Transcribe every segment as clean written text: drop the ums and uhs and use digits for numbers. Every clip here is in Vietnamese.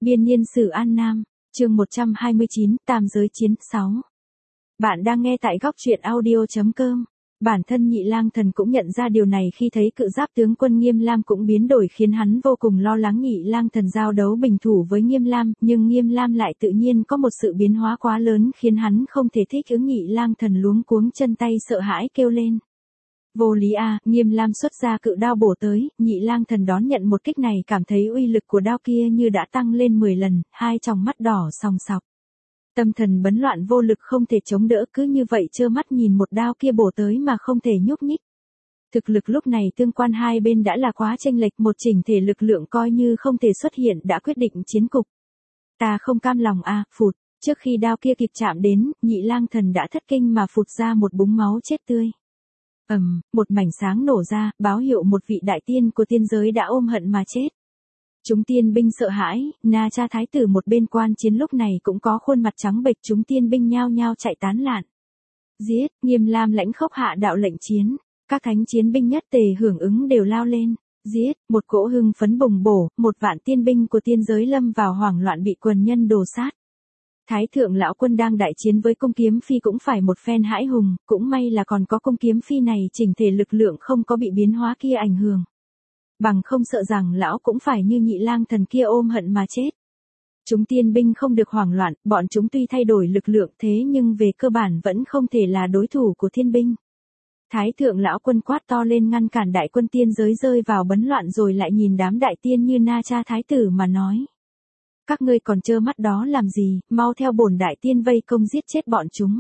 Biên niên sử An Nam, chương 129, Tam giới chiến 6. Bạn đang nghe tại góc truyện audio.com. Bản thân Nhị Lang Thần cũng nhận ra điều này khi thấy cự giáp tướng quân Nghiêm Lam cũng biến đổi khiến hắn vô cùng lo lắng Nhị Lang Thần giao đấu bình thủ với Nghiêm Lam, nhưng Nghiêm Lam lại tự nhiên có một sự biến hóa quá lớn khiến hắn không thể thích ứng. Nhị Lang Thần luống cuống chân tay sợ hãi kêu lên. Vô lý a! Nghiêm Lam xuất ra cự đao bổ tới, Nhị Lang Thần đón nhận một kích này cảm thấy uy lực của đao kia như đã tăng lên 10 lần, hai tròng mắt đỏ sòng sọc. Tâm thần bấn loạn vô lực không thể chống đỡ, cứ như vậy trơ mắt nhìn một đao kia bổ tới mà không thể nhúc nhích. Thực lực lúc này tương quan hai bên đã là quá chênh lệch, một chỉnh thể lực lượng coi như không thể xuất hiện đã quyết định chiến cục. Ta không cam lòng a! Phụt, trước khi đao kia kịp chạm đến, Nhị Lang Thần đã thất kinh mà phụt ra một búng máu chết tươi. Một mảnh sáng nổ ra, báo hiệu một vị đại tiên của tiên giới đã ôm hận mà chết. Chúng tiên binh sợ hãi, Na Cha thái tử một bên quan chiến lúc này cũng có khuôn mặt trắng bệch, chúng tiên binh nhao nhao chạy tán loạn. Giết! Nghiêm Lam lãnh khốc hạ đạo lệnh chiến, các thánh chiến binh nhất tề hưởng ứng đều lao lên. Giết! Một cỗ hưng phấn bùng bổ, một vạn tiên binh của tiên giới lâm vào hoảng loạn bị quần nhân đồ sát. Thái thượng lão quân đang đại chiến với cung kiếm phi cũng phải một phen hãi hùng, cũng may là còn có cung kiếm phi này chỉnh thể lực lượng không có bị biến hóa kia ảnh hưởng. Bằng không sợ rằng lão cũng phải như Nhị Lang Thần kia ôm hận mà chết. Chúng tiên binh không được hoảng loạn, bọn chúng tuy thay đổi lực lượng thế nhưng về cơ bản vẫn không thể là đối thủ của thiên binh. Thái thượng lão quân quát to lên ngăn cản đại quân tiên giới rơi vào bấn loạn, rồi lại nhìn đám đại tiên như Na Cha thái tử mà nói. Các ngươi còn trơ mắt đó làm gì, mau theo bổn đại tiên vây công giết chết bọn chúng.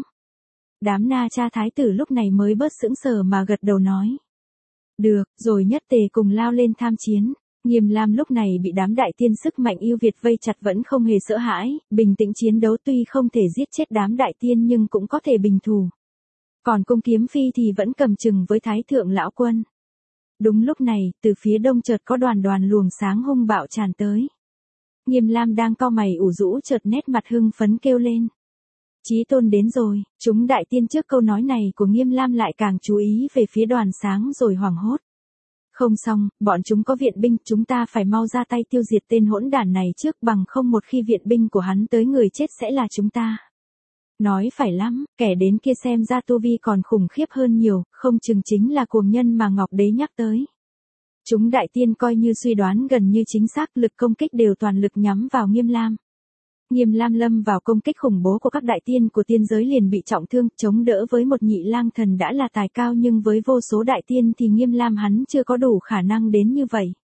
Đám Na Cha thái tử lúc này mới bớt sững sờ mà gật đầu nói. Được, rồi nhất tề cùng lao lên tham chiến. Nghiêm Lam lúc này bị đám đại tiên sức mạnh yêu Việt vây chặt vẫn không hề sợ hãi, bình tĩnh chiến đấu, tuy không thể giết chết đám đại tiên nhưng cũng có thể bình thủ. Còn cung kiếm phi thì vẫn cầm chừng với thái thượng lão quân. Đúng lúc này, từ phía đông chợt có đoàn luồng sáng hung bạo tràn tới. Nghiêm Lam đang cau mày ủ rũ chợt nét mặt hưng phấn kêu lên. Chí tôn đến rồi! Chúng đại tiên trước câu nói này của Nghiêm Lam lại càng chú ý về phía đoàn sáng rồi hoảng hốt. Không xong, bọn chúng có viện binh, chúng ta phải mau ra tay tiêu diệt tên hỗn đản này trước, bằng không một khi viện binh của hắn tới người chết sẽ là chúng ta. Nói phải lắm, kẻ đến kia xem ra tu vi còn khủng khiếp hơn nhiều, không chừng chính là cuồng nhân mà Ngọc Đế nhắc tới. Chúng đại tiên coi như suy đoán gần như chính xác, lực công kích đều toàn lực nhắm vào Nghiêm Lam. Nghiêm Lam lâm vào công kích khủng bố của các đại tiên của tiên giới liền bị trọng thương, chống đỡ với một Nhị Lang Thần đã là tài cao, nhưng với vô số đại tiên thì Nghiêm Lam hắn chưa có đủ khả năng đến như vậy.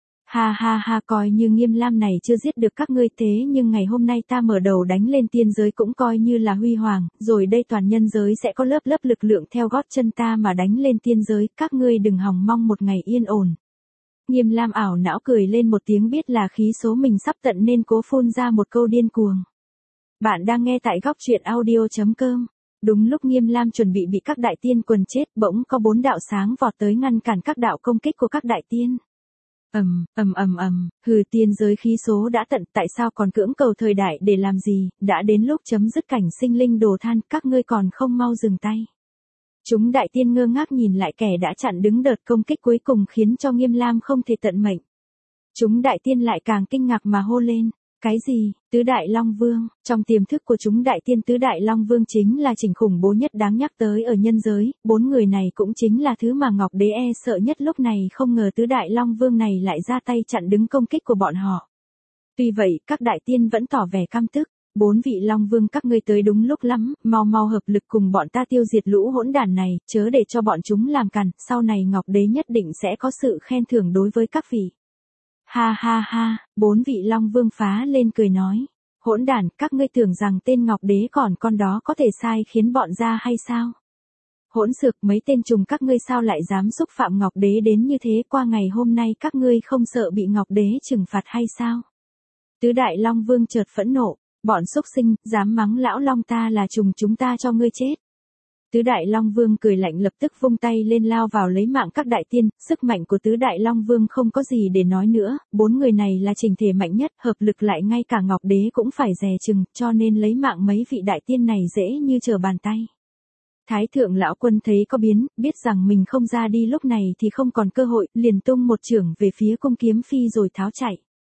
Ha ha ha, coi như Nghiêm Lam này chưa giết được các ngươi, thế nhưng ngày hôm nay ta mở đầu đánh lên tiên giới cũng coi như là huy hoàng, rồi đây toàn nhân giới sẽ có lớp lớp lực lượng theo gót chân ta mà đánh lên tiên giới, các ngươi đừng hòng mong một ngày yên ổn. Nghiêm Lam ảo não cười lên một tiếng, biết là khí số mình sắp tận nên cố phun ra một câu điên cuồng. Bạn đang nghe tại góc truyện audio.com. Đúng lúc Nghiêm Lam chuẩn bị bị các đại tiên quần chết, bỗng có 4 đạo sáng vọt tới ngăn cản các đạo công kích của các đại tiên. Hừ, tiên giới khí số đã tận, tại sao còn cưỡng cầu thời đại để làm gì, đã đến lúc chấm dứt cảnh sinh linh đồ than, các ngươi còn không mau dừng tay. Chúng đại tiên ngơ ngác nhìn lại kẻ đã chặn đứng đợt công kích cuối cùng khiến cho Nghiêm Lam không thể tận mệnh. Chúng đại tiên lại càng kinh ngạc mà hô lên. Cái gì? Tứ Đại Long Vương? Trong tiềm thức của chúng đại tiên, Tứ Đại Long Vương chính là chỉnh khủng bố nhất đáng nhắc tới ở nhân giới, 4 người này cũng chính là thứ mà Ngọc Đế sợ nhất. Lúc này không ngờ Tứ Đại Long Vương này lại ra tay chặn đứng công kích của bọn họ. Tuy vậy, các đại tiên vẫn tỏ vẻ căm tức. 4 vị Long Vương các ngươi tới đúng lúc lắm, mau hợp lực cùng bọn ta tiêu diệt lũ hỗn đản này, chớ để cho bọn chúng làm càn, sau này Ngọc Đế nhất định sẽ có sự khen thưởng đối với các vị. Ha ha ha, 4 vị Long Vương phá lên cười nói. Hỗn đản, các ngươi tưởng rằng tên Ngọc Đế còn con đó có thể sai khiến bọn ra hay sao? Hỗn xược, mấy tên trùng các ngươi sao lại dám xúc phạm Ngọc Đế đến như thế, qua ngày hôm nay các ngươi không sợ bị Ngọc Đế trừng phạt hay sao? Tứ Đại Long Vương chợt phẫn nộ. Bọn xúc sinh, dám mắng lão Long ta là trùng, chúng ta cho ngươi chết. Tứ Đại Long Vương cười lạnh lập tức vung tay lên lao vào lấy mạng các đại tiên, sức mạnh của Tứ Đại Long Vương không có gì để nói nữa, 4 người này là chỉnh thể mạnh nhất, hợp lực lại ngay cả Ngọc Đế cũng phải dè chừng, cho nên lấy mạng mấy vị đại tiên này dễ như trở bàn tay. Thái thượng lão quân thấy có biến, biết rằng mình không ra đi lúc này thì không còn cơ hội, liền tung một chưởng về phía cung kiếm phi rồi tháo chạy.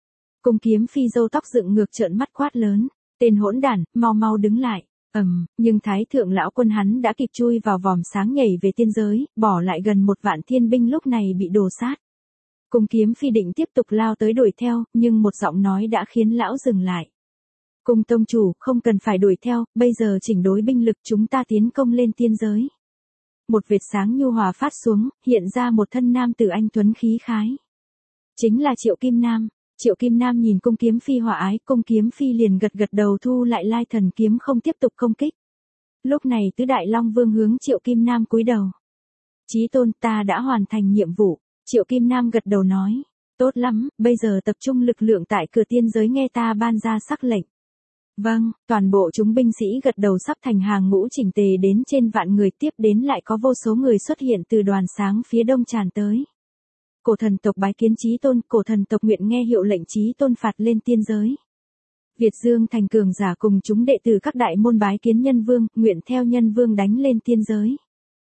Cung Kiếm Phi râu tóc dựng ngược trợn mắt quát lớn, tên hỗn đản, mau mau đứng lại. Nhưng Thái thượng lão quân hắn đã kịp chui vào vòm sáng nhảy về tiên giới, bỏ lại gần 1 vạn thiên binh lúc này bị đổ sát. Cung Kiếm Phi định tiếp tục lao tới đuổi theo, nhưng một giọng nói đã khiến lão dừng lại. Cung tông chủ, không cần phải đuổi theo, bây giờ chỉnh đối binh lực chúng ta tiến công lên tiên giới. Một vệt sáng nhu hòa phát xuống, hiện ra một thân nam tử anh tuấn khí khái. Chính là Triệu Kim Nam. Triệu Kim Nam nhìn Cung Kiếm Phi hòa ái, Cung Kiếm Phi liền gật gật đầu thu lại Lai Thần kiếm không tiếp tục công kích. Lúc này tứ đại Long Vương hướng Triệu Kim Nam cúi đầu. Chí tôn, ta đã hoàn thành nhiệm vụ. Triệu Kim Nam gật đầu nói, tốt lắm, bây giờ tập trung lực lượng tại cửa tiên giới nghe ta ban ra sắc lệnh. Vâng, toàn bộ chúng binh sĩ gật đầu sắp thành hàng ngũ chỉnh tề đến trên vạn người, tiếp đến lại có vô số người xuất hiện từ đoàn sáng phía đông tràn tới. Cổ thần tộc bái kiến chí tôn, cổ thần tộc nguyện nghe hiệu lệnh chí tôn phạt lên tiên giới. Việt Dương thành cường giả cùng chúng đệ tử các đại môn bái kiến nhân vương, nguyện theo nhân vương đánh lên tiên giới.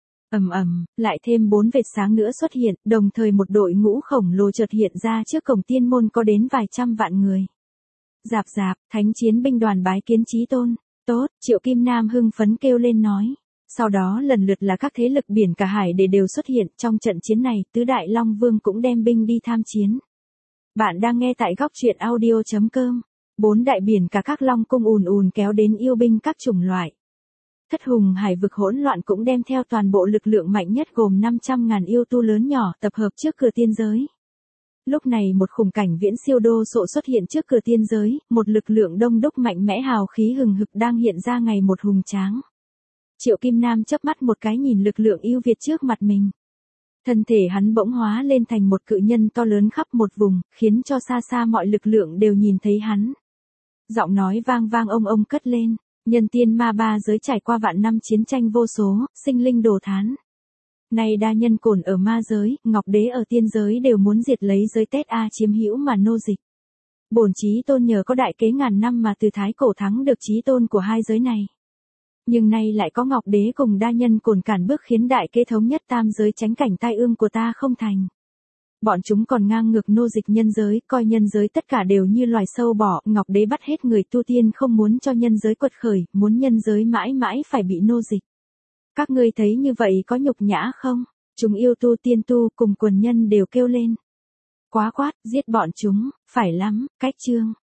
Lại thêm 4 vệt sáng nữa xuất hiện, đồng thời một đội ngũ khổng lồ chợt hiện ra trước cổng tiên môn có đến vài trăm vạn người. Rạp rạp, thánh chiến binh đoàn bái kiến chí tôn. Tốt, Triệu Kim Nam hưng phấn kêu lên nói. Sau đó lần lượt là các thế lực biển cả hải để đều xuất hiện trong trận chiến này, tứ đại Long Vương cũng đem binh đi tham chiến. Bạn đang nghe tại góc truyện audio.com. 4 đại biển cả các long cung ùn ùn kéo đến yêu binh các chủng loại. Thất hùng hải vực hỗn loạn cũng đem theo toàn bộ lực lượng mạnh nhất gồm 500.000 yêu tu lớn nhỏ tập hợp trước cửa tiên giới. Lúc này một khung cảnh viễn siêu đô sộ xuất hiện trước cửa tiên giới, một lực lượng đông đúc mạnh mẽ hào khí hừng hực đang hiện ra ngày một hùng tráng. Triệu Kim Nam chớp mắt một cái nhìn lực lượng yêu Việt trước mặt mình. Thân thể hắn bỗng hóa lên thành một cự nhân to lớn khắp một vùng, khiến cho xa xa mọi lực lượng đều nhìn thấy hắn. Giọng nói vang vang ông cất lên, nhân tiên ma ba giới trải qua vạn năm chiến tranh vô số, sinh linh đồ thán. Nay đa nhân cổn ở ma giới, ngọc đế ở tiên giới đều muốn diệt lấy giới Tết A chiếm hữu mà nô dịch. Bổn chí tôn nhờ có đại kế ngàn năm mà từ thái cổ thắng được chí tôn của hai giới này. Nhưng nay lại có ngọc đế cùng đa nhân cổn cản bước khiến đại kế thống nhất tam giới tránh cảnh tai ương của ta không thành. Bọn chúng còn ngang ngược nô dịch nhân giới, coi nhân giới tất cả đều như loài sâu bọ, ngọc đế bắt hết người tu tiên không muốn cho nhân giới quật khởi, muốn nhân giới mãi mãi phải bị nô dịch. Các ngươi thấy như vậy có nhục nhã không? Chúng yêu tu tiên tu cùng quần nhân đều kêu lên. Quá quát, giết bọn chúng, phải lắm, cách chương.